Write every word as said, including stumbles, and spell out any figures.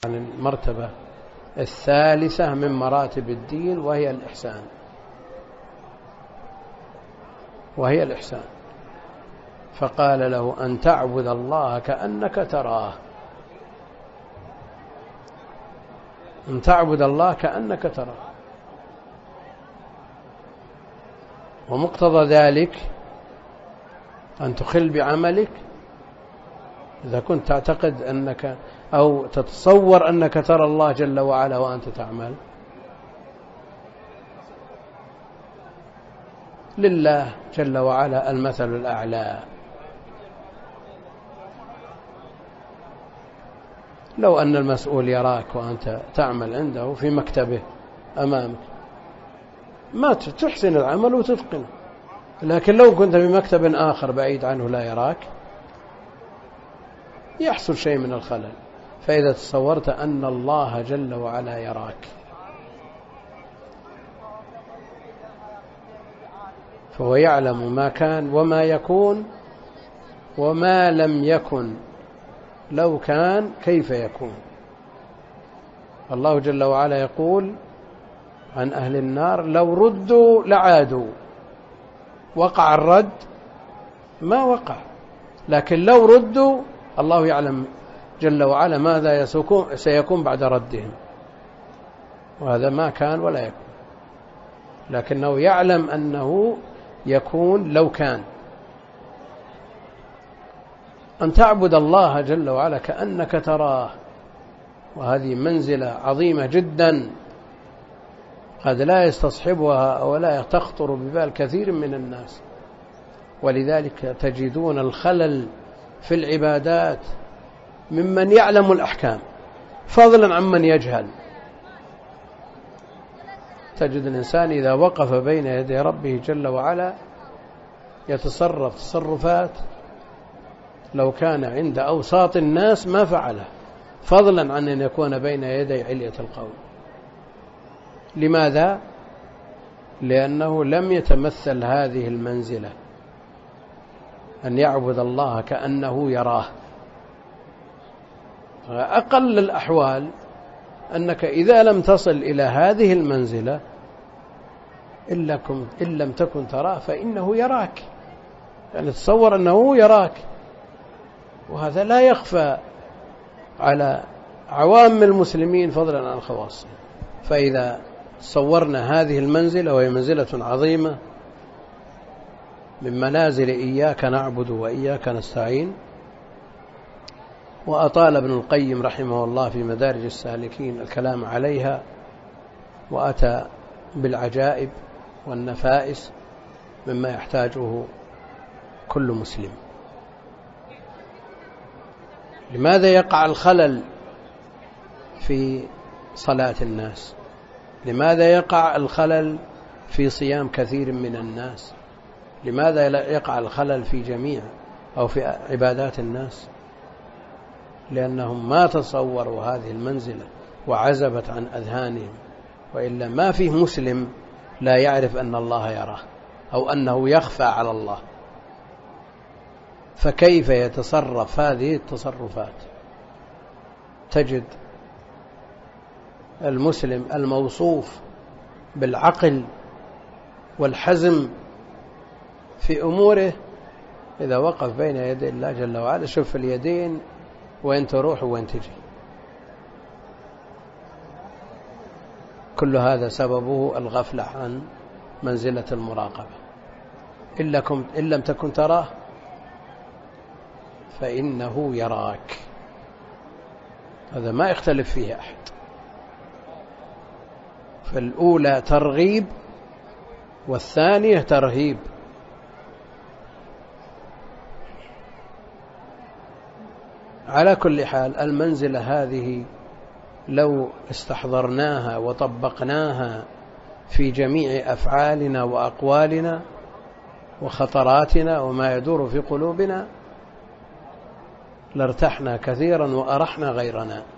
عن المرتبة الثالثة من مراتب الدين، وهي الإحسان وهي الإحسان فقال له أن تعبد الله كأنك تراه، أن تعبد الله كأنك تراه. ومقتضى ذلك أن تخل بعملك إذا كنت تعتقد أنك أو تتصور أنك ترى الله جل وعلا وأنت تعمل. لله جل وعلا المثل الأعلى. لو أن المسؤول يراك وأنت تعمل عنده في مكتبه أمامك ما تحسن العمل وتتقنه، لكن لو كنت في مكتب آخر بعيد عنه لا يراك يحصل شيء من الخلل. فإذا تصورت أن الله جل وعلا يراك فهو يعلم ما كان وما يكون وما لم يكن، لو كان كيف يكون. الله جل وعلا يقول عن أهل النار لو ردوا لعادوا. وقع الرد؟ ما وقع، لكن لو ردوا الله يعلم جل وعلا ماذا سيكون بعد ردهم، وهذا ما كان ولا يكون، لكنه يعلم أنه يكون لو كان. أن تعبد الله جل وعلا كأنك تراه، وهذه منزلة عظيمة جدا قد لا يستصحبها ولا تخطر ببال كثير من الناس. ولذلك تجدون الخلل في العبادات ممن يعلم الأحكام فضلا عمن يجهل. تجد الإنسان إذا وقف بين يدي ربه جل وعلا يتصرف تصرفات لو كان عند أوساط الناس ما فعله، فضلا عن أن يكون بين يدي علية القوم. لماذا؟ لأنه لم يتمثل هذه المنزلة أن يعبد الله كأنه يراه. أقل الأحوال أنك إذا لم تصل إلى هذه المنزلة إن لم تكن تراه فإنه يراك، يعني تصور أنه يراك، وهذا لا يخفى على عوام المسلمين فضلا عن الخواص. فإذا صورنا هذه المنزلة وهي منزلة عظيمة من منازل إياك نعبد وإياك نستعين، وأطال ابن القيم رحمه الله في مدارج السالكين الكلام عليها، وأتى بالعجائب والنفائس مما يحتاجه كل مسلم. لماذا يقع الخلل في صلاة الناس؟ لماذا يقع الخلل في صيام كثير من الناس؟ لماذا يقع الخلل في جميع أو في عبادات الناس؟ لأنهم ما تصوروا هذه المنزلة وعزبت عن أذهانهم. وإلا ما فيه مسلم لا يعرف أن الله يراه أو أنه يخفى على الله، فكيف يتصرف هذه التصرفات؟ تجد المسلم الموصوف بالعقل والحزم في أموره إذا وقف بين يدي الله جل وعلا شوف اليدين وين تروح وين تجي. كل هذا سببه الغفلة عن منزلة المراقبة. إن لم تكن تراه فإنه يراك، هذا ما يختلف فيه أحد. فالأولى ترغيب والثانية ترهيب. على كل حال المنزلة هذه لو استحضرناها وطبقناها في جميع أفعالنا وأقوالنا وخطراتنا وما يدور في قلوبنا لارتحنا كثيرا وأرحنا غيرنا.